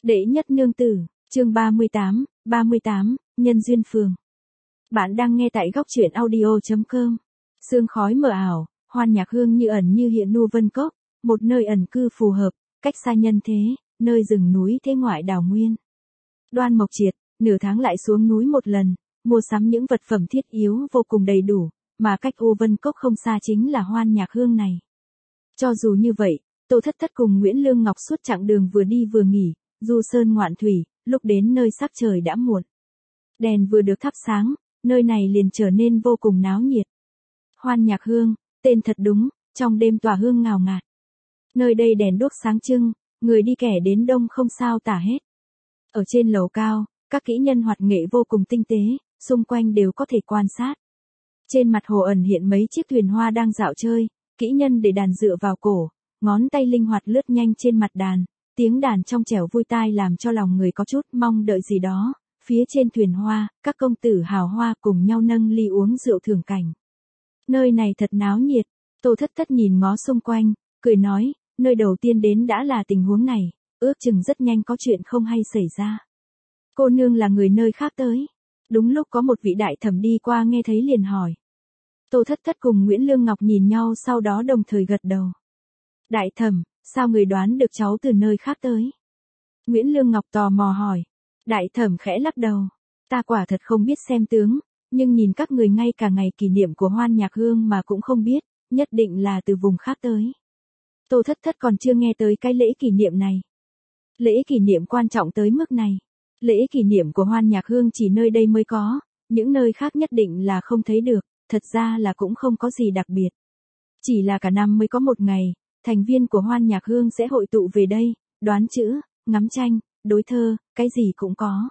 Đệ nhất nương tử, chương 38, nhân duyên phường. Bạn đang nghe tại góc truyện audio.com. Sương khói mờ ảo, hoan nhạc hương như ẩn như hiện nu vân cốc, một nơi ẩn cư phù hợp, cách xa nhân thế, nơi rừng núi thế ngoại đào nguyên. Đoan Mộc Triệt, nửa tháng lại xuống núi một lần, mua sắm những vật phẩm thiết yếu vô cùng đầy đủ, mà cách U Vân Cốc không xa chính là hoan nhạc hương này. Cho dù như vậy, Tô Thất Thất cùng Nguyễn Lương Ngọc suốt chặng đường vừa đi vừa nghỉ, du sơn ngoạn thủy, lúc đến nơi sắc trời đã muộn. Đèn vừa được thắp sáng, nơi này liền trở nên vô cùng náo nhiệt. Hoan nhạc hương, tên thật đúng, trong đêm tỏa hương ngào ngạt. Nơi đây đèn đuốc sáng trưng, người đi kẻ đến đông không sao tả hết. Ở trên lầu cao, các kỹ nhân hoạt nghệ vô cùng tinh tế, xung quanh đều có thể quan sát. Trên mặt hồ ẩn hiện mấy chiếc thuyền hoa đang dạo chơi, kỹ nhân để đàn dựa vào cổ, ngón tay linh hoạt lướt nhanh trên mặt đàn, tiếng đàn trong trẻo vui tai làm cho lòng người có chút mong đợi gì đó. Phía trên thuyền hoa, các công tử hào hoa cùng nhau nâng ly uống rượu thưởng cảnh. Nơi này thật náo nhiệt, Tô Thất Thất nhìn ngó xung quanh, cười nói, nơi đầu tiên đến đã là tình huống này, ước chừng rất nhanh có chuyện không hay xảy ra. Cô nương là người nơi khác tới. Đúng lúc có một vị đại thẩm đi qua nghe thấy liền hỏi. Tô Thất Thất cùng Nguyễn Lương Ngọc nhìn nhau sau đó đồng thời gật đầu. Đại thẩm, sao người đoán được cháu từ nơi khác tới? Nguyễn Lương Ngọc tò mò hỏi. Đại thẩm khẽ lắc đầu. Ta quả thật không biết xem tướng, nhưng nhìn các người ngay cả ngày kỷ niệm của hoan nhạc hương mà cũng không biết, nhất định là từ vùng khác tới. Tô Thất Thất còn chưa nghe tới cái lễ kỷ niệm này. Lễ kỷ niệm quan trọng tới mức này. Lễ kỷ niệm của hoan nhạc hương chỉ nơi đây mới có, những nơi khác nhất định là không thấy được, thật ra là cũng không có gì đặc biệt. Chỉ là cả năm mới có một ngày, thành viên của hoan nhạc hương sẽ hội tụ về đây, đoán chữ, ngắm tranh, đối thơ, cái gì cũng có.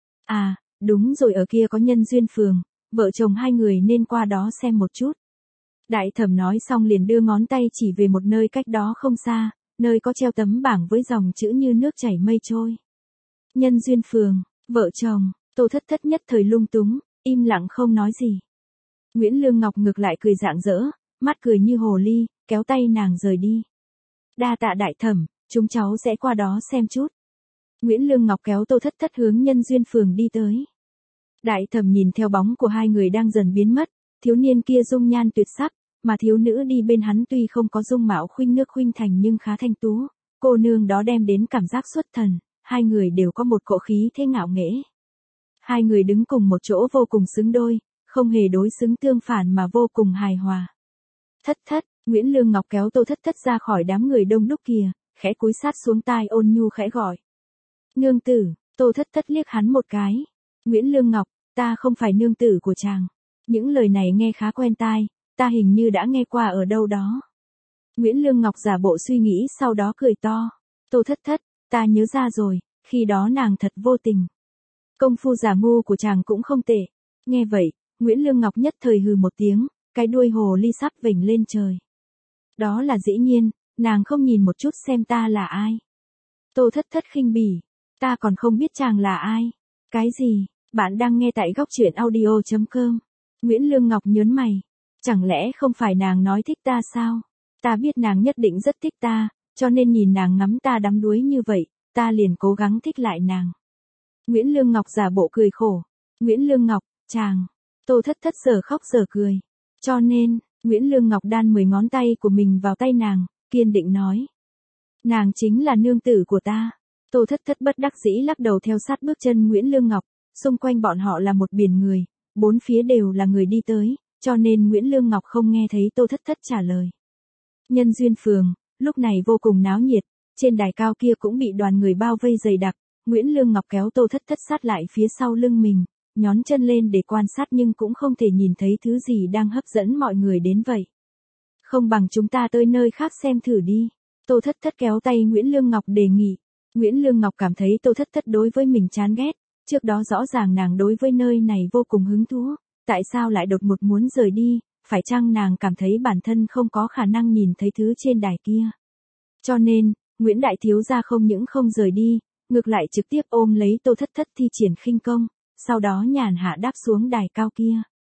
À, đúng rồi, ở kia có nhân duyên phường, vợ chồng hai người nên qua đó xem một chút. Đại thẩm nói xong liền đưa ngón tay chỉ về một nơi cách đó không xa, nơi có treo tấm bảng với dòng chữ như nước chảy mây trôi. Nhân duyên phường, vợ chồng, Tô Thất Thất nhất thời lung túng, im lặng không nói gì. Nguyễn Lương Ngọc ngược lại cười rạng rỡ, mắt cười như hồ ly, kéo tay nàng rời đi. Đa tạ đại thẩm, chúng cháu sẽ qua đó xem chút. Nguyễn Lương Ngọc kéo Tô Thất Thất hướng nhân duyên phường đi tới. Đại thẩm nhìn theo bóng của hai người đang dần biến mất, thiếu niên kia dung nhan tuyệt sắc, mà thiếu nữ đi bên hắn tuy không có dung mạo khuynh nước khuynh thành nhưng khá thanh tú, cô nương đó đem đến cảm giác xuất thần. Hai người đều có một cỗ khí thế ngạo nghễ. Hai người đứng cùng một chỗ vô cùng xứng đôi, không hề đối xứng tương phản mà vô cùng hài hòa. Thất Thất, Nguyễn Lương Ngọc kéo Tô Thất Thất ra khỏi đám người đông đúc kia, khẽ cúi sát xuống tai ôn nhu khẽ gọi. Nương tử, Tô Thất Thất liếc hắn một cái. Nguyễn Lương Ngọc, ta không phải nương tử của chàng. Những lời này nghe khá quen tai, ta hình như đã nghe qua ở đâu đó. Nguyễn Lương Ngọc giả bộ suy nghĩ sau đó cười to. Tô Thất Thất, ta nhớ ra rồi, khi đó nàng thật vô tình. Công phu giả ngu của chàng cũng không tệ. Nghe vậy, Nguyễn Lương Ngọc nhất thời hừ một tiếng, cái đuôi hồ ly sắp vểnh lên trời. Đó là dĩ nhiên, nàng không nhìn một chút xem ta là ai. Tô Thất Thất khinh bỉ, ta còn không biết chàng là ai. Cái gì, bạn đang nghe tại góc truyện audio.com. Nguyễn Lương Ngọc nhớn mày, chẳng lẽ không phải nàng nói thích ta sao? Ta biết nàng nhất định rất thích ta. Cho nên nhìn nàng ngắm ta đắm đuối như vậy, ta liền cố gắng thích lại nàng. Nguyễn Lương Ngọc giả bộ cười khổ. Nguyễn Lương Ngọc, chàng. Tô Thất Thất giờ khóc giờ cười. Cho nên, Nguyễn Lương Ngọc đan 10 ngón tay của mình vào tay nàng, kiên định nói. Nàng chính là nương tử của ta. Tô Thất Thất bất đắc dĩ lắc đầu theo sát bước chân Nguyễn Lương Ngọc, xung quanh bọn họ là một biển người, bốn phía đều là người đi tới, cho nên Nguyễn Lương Ngọc không nghe thấy Tô Thất Thất trả lời. Nhân duyên phường. Lúc này vô cùng náo nhiệt, trên đài cao kia cũng bị đoàn người bao vây dày đặc, Nguyễn Lương Ngọc kéo Tô Thất Thất sát lại phía sau lưng mình, nhón chân lên để quan sát nhưng cũng không thể nhìn thấy thứ gì đang hấp dẫn mọi người đến vậy. Không bằng chúng ta tới nơi khác xem thử đi. Tô Thất Thất kéo tay Nguyễn Lương Ngọc đề nghị. Nguyễn Lương Ngọc cảm thấy Tô Thất Thất đối với mình chán ghét, trước đó rõ ràng nàng đối với nơi này vô cùng hứng thú, tại sao lại đột ngột muốn rời đi? Phải chăng nàng cảm thấy bản thân không có khả năng nhìn thấy thứ trên đài kia. Cho nên, Nguyễn Đại Thiếu gia không những không rời đi, ngược lại trực tiếp ôm lấy Tô Thất Thất thi triển khinh công, sau đó nhàn hạ đáp xuống đài cao kia.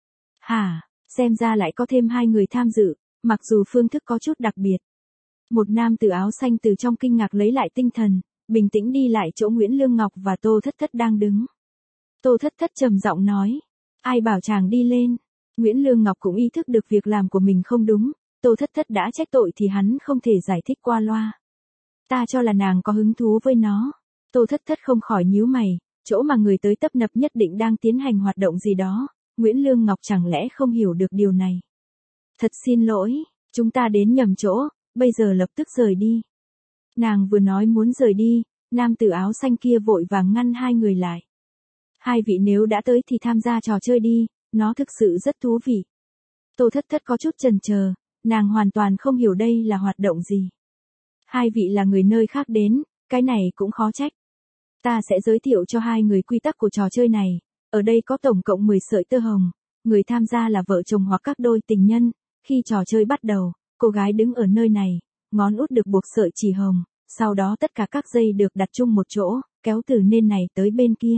Hả, xem ra lại có thêm hai người tham dự, mặc dù phương thức có chút đặc biệt. Một nam tử áo xanh từ trong kinh ngạc lấy lại tinh thần, bình tĩnh đi lại chỗ Nguyễn Lương Ngọc và Tô Thất Thất đang đứng. Tô Thất Thất trầm giọng nói, ai bảo chàng đi lên. Nguyễn Lương Ngọc cũng ý thức được việc làm của mình không đúng, Tô Thất Thất đã trách tội thì hắn không thể giải thích qua loa. Ta cho là nàng có hứng thú với nó. Tô Thất Thất không khỏi nhíu mày, chỗ mà người tới tấp nập nhất định đang tiến hành hoạt động gì đó, Nguyễn Lương Ngọc chẳng lẽ không hiểu được điều này. Thật xin lỗi, chúng ta đến nhầm chỗ, bây giờ lập tức rời đi. Nàng vừa nói muốn rời đi, nam tử áo xanh kia vội vàng ngăn hai người lại. Hai vị nếu đã tới thì tham gia trò chơi đi, nó thực sự rất thú vị. Tô Thất Thất có chút chần chờ, nàng hoàn toàn không hiểu đây là hoạt động gì. Hai vị là người nơi khác đến, cái này cũng khó trách. Ta sẽ giới thiệu cho hai người quy tắc của trò chơi này, ở đây có tổng cộng 10 sợi tơ hồng, người tham gia là vợ chồng hoặc các đôi tình nhân, khi trò chơi bắt đầu, cô gái đứng ở nơi này, ngón út được buộc sợi chỉ hồng, sau đó tất cả các dây được đặt chung một chỗ, kéo từ bên này tới bên kia.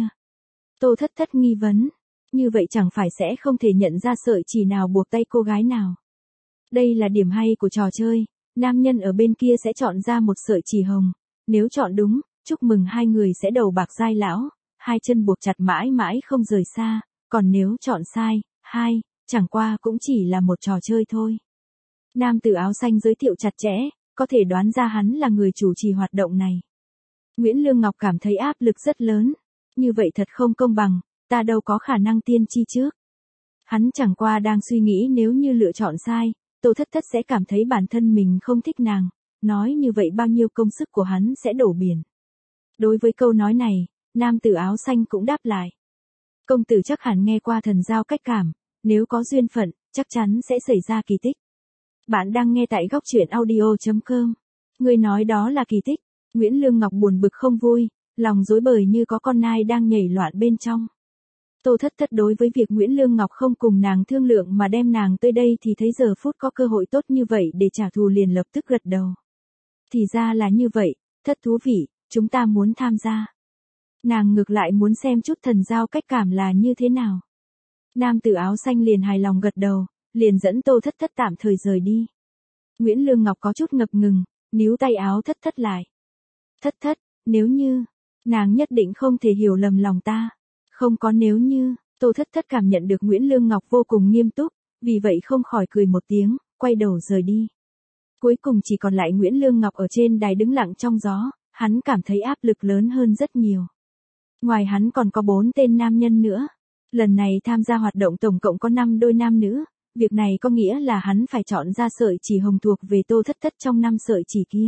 Tô Thất Thất nghi vấn, như vậy chẳng phải sẽ không thể nhận ra sợi chỉ nào buộc tay cô gái nào. Đây là điểm hay của trò chơi, nam nhân ở bên kia sẽ chọn ra một sợi chỉ hồng, nếu chọn đúng, chúc mừng hai người sẽ đầu bạc giai lão, hai chân buộc chặt mãi mãi không rời xa, còn nếu chọn sai, chẳng qua cũng chỉ là một trò chơi thôi. Nam tử áo xanh giới thiệu chặt chẽ, có thể đoán ra hắn là người chủ trì hoạt động này. Nguyễn Lương Ngọc cảm thấy áp lực rất lớn, như vậy thật không công bằng, ta đâu có khả năng tiên tri trước. Hắn chẳng qua đang suy nghĩ nếu như lựa chọn sai, Tô Thất Thất sẽ cảm thấy bản thân mình không thích nàng, nói như vậy bao nhiêu công sức của hắn sẽ đổ biển. Đối với câu nói này, nam tử áo xanh cũng đáp lại. Công tử chắc hẳn nghe qua thần giao cách cảm, nếu có duyên phận, chắc chắn sẽ xảy ra kỳ tích. Bạn đang nghe tại góc truyện audio.com. Người nói đó là kỳ tích. Nguyễn Lương Ngọc buồn bực không vui, lòng rối bời như có con nai đang nhảy loạn bên trong. Tô Thất Thất đối với việc Nguyễn Lương Ngọc không cùng nàng thương lượng mà đem nàng tới đây thì thấy giờ phút có cơ hội tốt như vậy để trả thù liền lập tức gật đầu. Thì ra là như vậy, thật thú vị, chúng ta muốn tham gia. Nàng ngược lại muốn xem chút thần giao cách cảm là như thế nào. Nam tử áo xanh liền hài lòng gật đầu, liền dẫn Tô Thất Thất tạm thời rời đi. Nguyễn Lương Ngọc có chút ngập ngừng, níu tay áo Thất Thất lại. Thất Thất, nếu như, nàng nhất định không thể hiểu lầm lòng ta. Không có nếu như, Tô Thất Thất cảm nhận được Nguyễn Lương Ngọc vô cùng nghiêm túc, vì vậy không khỏi cười một tiếng, quay đầu rời đi. Cuối cùng chỉ còn lại Nguyễn Lương Ngọc ở trên đài đứng lặng trong gió, hắn cảm thấy áp lực lớn hơn rất nhiều. Ngoài hắn còn có 4 tên nam nhân nữa. Lần này tham gia hoạt động tổng cộng có 5 đôi nam nữ, việc này có nghĩa là hắn phải chọn ra sợi chỉ hồng thuộc về Tô Thất Thất trong 5 sợi chỉ kia.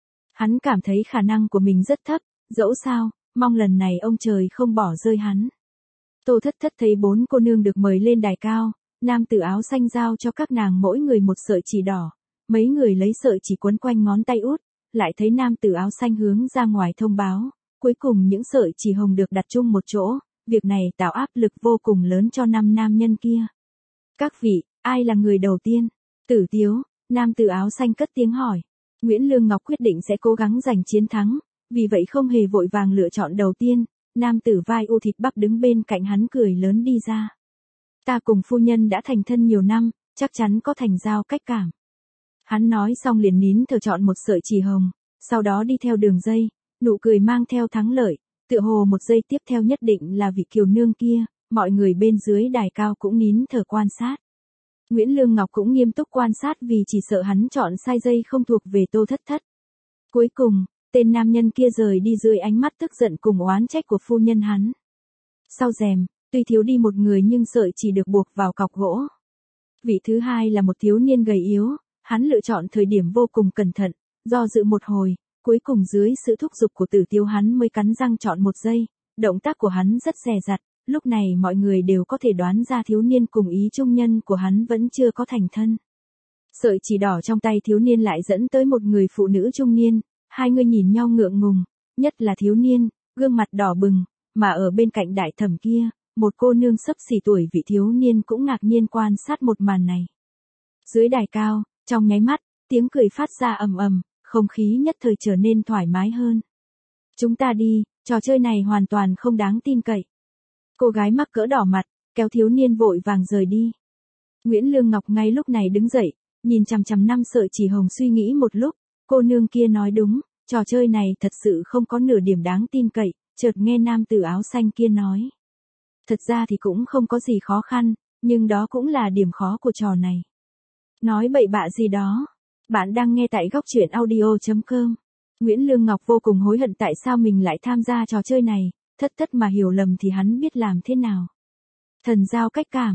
Hắn cảm thấy khả năng của mình rất thấp, dẫu sao, mong lần này ông trời không bỏ rơi hắn. Tô Thất Thất thấy 4 cô nương được mời lên đài cao, nam tử áo xanh giao cho các nàng mỗi người một sợi chỉ đỏ, mấy người lấy sợi chỉ quấn quanh ngón tay út, lại thấy nam tử áo xanh hướng ra ngoài thông báo, cuối cùng những sợi chỉ hồng được đặt chung một chỗ, việc này tạo áp lực vô cùng lớn cho 5 nam nhân kia. Các vị, ai là người đầu tiên? Tử Tiếu, nam tử áo xanh cất tiếng hỏi. Nguyễn Lương Ngọc quyết định sẽ cố gắng giành chiến thắng, vì vậy không hề vội vàng lựa chọn đầu tiên, nam tử vai u thịt bắp đứng bên cạnh hắn cười lớn đi ra. Ta cùng phu nhân đã thành thân nhiều năm, chắc chắn có thành giao cách cảm. Hắn nói xong liền nín thở chọn một sợi chỉ hồng, sau đó đi theo đường dây, nụ cười mang theo thắng lợi, tựa hồ một giây tiếp theo nhất định là vị kiều nương kia, mọi người bên dưới đài cao cũng nín thở quan sát. Nguyễn Lương Ngọc cũng nghiêm túc quan sát vì chỉ sợ hắn chọn sai dây không thuộc về Tô Thất Thất. Cuối cùng, tên nam nhân kia rời đi dưới ánh mắt tức giận cùng oán trách của phu nhân hắn. Sau rèm, tuy thiếu đi một người nhưng sợi chỉ được buộc vào cọc gỗ. Vị thứ hai là một thiếu niên gầy yếu, hắn lựa chọn thời điểm vô cùng cẩn thận, do dự một hồi, cuối cùng dưới sự thúc giục của Tử Tiếu hắn mới cắn răng chọn một giây, động tác của hắn rất dè dặt, lúc này mọi người đều có thể đoán ra thiếu niên cùng ý trung nhân của hắn vẫn chưa có thành thân. Sợi chỉ đỏ trong tay thiếu niên lại dẫn tới một người phụ nữ trung niên, hai người nhìn nhau ngượng ngùng, nhất là thiếu niên, gương mặt đỏ bừng, mà ở bên cạnh đại thẩm kia, một cô nương xấp xỉ tuổi vị thiếu niên cũng ngạc nhiên quan sát một màn này. Dưới đài cao, trong nháy mắt, tiếng cười phát ra ầm ầm, không khí nhất thời trở nên thoải mái hơn. Chúng ta đi, trò chơi này hoàn toàn không đáng tin cậy. Cô gái mắc cỡ đỏ mặt, kéo thiếu niên vội vàng rời đi. Nguyễn Lương Ngọc ngay lúc này đứng dậy, nhìn chằm chằm 5 sợi chỉ hồng suy nghĩ một lúc, cô nương kia nói đúng, trò chơi này thật sự không có nửa điểm đáng tin cậy, chợt nghe nam tử áo xanh kia nói. Thật ra thì cũng không có gì khó khăn, nhưng đó cũng là điểm khó của trò này. Nói bậy bạ gì đó. Bạn đang nghe tại góc truyện audio.com. Nguyễn Lương Ngọc vô cùng hối hận tại sao mình lại tham gia trò chơi này, thất mà hiểu lầm thì hắn biết làm thế nào. Thần giao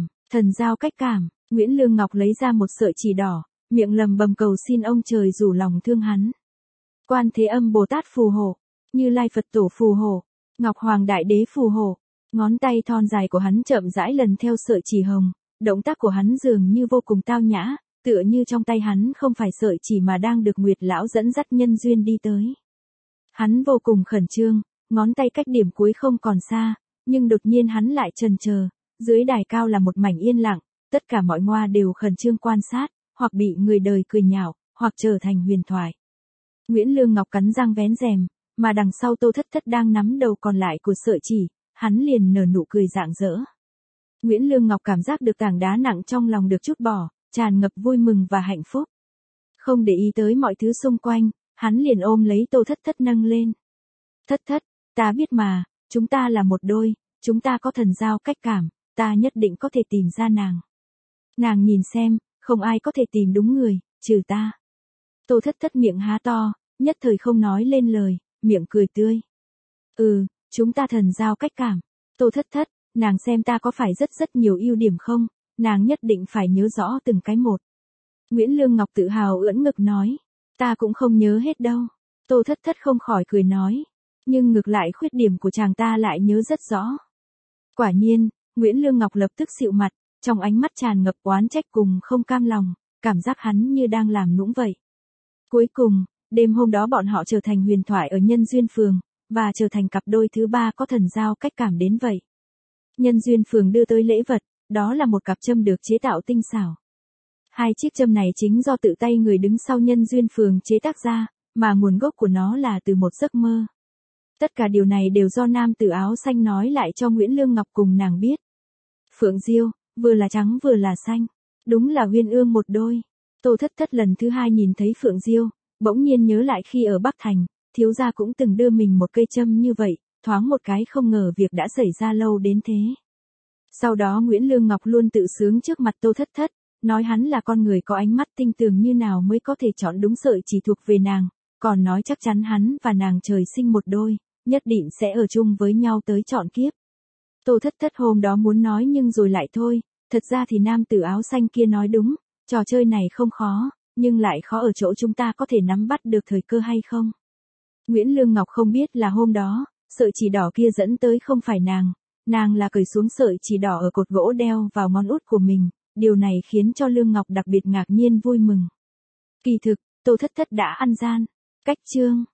cách cảm, Nguyễn Lương Ngọc lấy ra một sợi chỉ đỏ, miệng lầm bầm cầu xin ông trời rủ lòng thương hắn. Quan Thế Âm Bồ Tát phù hộ, Như Lai Phật Tổ phù hộ, Ngọc Hoàng Đại Đế phù hộ. Ngón tay thon dài của hắn chậm rãi lần theo sợi chỉ hồng, động tác của hắn dường như vô cùng tao nhã, tựa như trong tay hắn không phải sợi chỉ mà đang được Nguyệt lão dẫn dắt nhân duyên đi tới. Hắn vô cùng khẩn trương, ngón tay cách điểm cuối không còn xa, nhưng đột nhiên hắn lại chần chờ, dưới đài cao là một mảnh yên lặng, tất cả mọi ngoa đều khẩn trương quan sát, hoặc bị người đời cười nhạo, hoặc trở thành huyền thoại. Nguyễn Lương Ngọc cắn răng vén rèm, mà đằng sau Tô Thất đang nắm đầu còn lại của sợi chỉ, hắn liền nở nụ cười rạng rỡ. Nguyễn Lương Ngọc cảm giác được tảng đá nặng trong lòng được trút bỏ, tràn ngập vui mừng và hạnh phúc. Không để ý tới mọi thứ xung quanh, hắn liền ôm lấy Tô Thất nâng lên. Thất, ta biết mà, chúng ta là một đôi, chúng ta có thần giao cách cảm, ta nhất định có thể tìm ra nàng. Nàng nhìn xem, không ai có thể tìm đúng người, trừ ta. Tô Thất miệng há to, nhất thời không nói lên lời, miệng cười tươi. Chúng ta thần giao cách cảm. Tô Thất, nàng xem ta có phải rất nhiều ưu điểm không, nàng nhất định phải nhớ rõ từng cái một. Nguyễn Lương Ngọc tự hào ưỡn ngực nói, ta cũng không nhớ hết đâu. Tô Thất không khỏi cười nói, nhưng ngược lại khuyết điểm của chàng ta lại nhớ rất rõ. Quả nhiên, Nguyễn Lương Ngọc lập tức xịu mặt, trong ánh mắt tràn ngập oán trách cùng không cam lòng, cảm giác hắn như đang làm nũng vậy. Cuối cùng, đêm hôm đó bọn họ trở thành huyền thoại ở Nhân Duyên Phường, và trở thành cặp đôi thứ ba có thần giao cách cảm đến vậy. Nhân Duyên Phường đưa tới lễ vật, đó là một cặp châm được chế tạo tinh xảo. 2 chiếc châm này chính do tự tay người đứng sau Nhân Duyên Phường chế tác ra, mà nguồn gốc của nó là từ một giấc mơ. Tất cả điều này đều do nam tử áo xanh nói lại cho Nguyễn Lương Ngọc cùng nàng biết. Phượng Diêu, vừa là trắng vừa là xanh, đúng là uyên ương một đôi. Tô Thất lần thứ 2 nhìn thấy Phượng Diêu, bỗng nhiên nhớ lại khi ở Bắc Thành, thiếu gia cũng từng đưa mình một cây châm như vậy, thoáng một cái không ngờ việc đã xảy ra lâu đến thế. Sau đó Nguyễn Lương Ngọc luôn tự sướng trước mặt Tô Thất, nói hắn là con người có ánh mắt tinh tường như nào mới có thể chọn đúng sợi chỉ thuộc về nàng, còn nói chắc chắn hắn và nàng trời sinh một đôi, nhất định sẽ ở chung với nhau tới trọn kiếp. Tô Thất hôm đó muốn nói nhưng rồi lại thôi, thật ra thì nam tử áo xanh kia nói đúng, trò chơi này không khó, nhưng lại khó ở chỗ chúng ta có thể nắm bắt được thời cơ hay không. Nguyễn Lương Ngọc không biết là hôm đó, sợi chỉ đỏ kia dẫn tới không phải nàng là cởi xuống sợi chỉ đỏ ở cột gỗ đeo vào ngón út của mình, điều này khiến cho Lương Ngọc đặc biệt ngạc nhiên vui mừng. Kỳ thực, Tô Thất đã ăn gian. Cách chương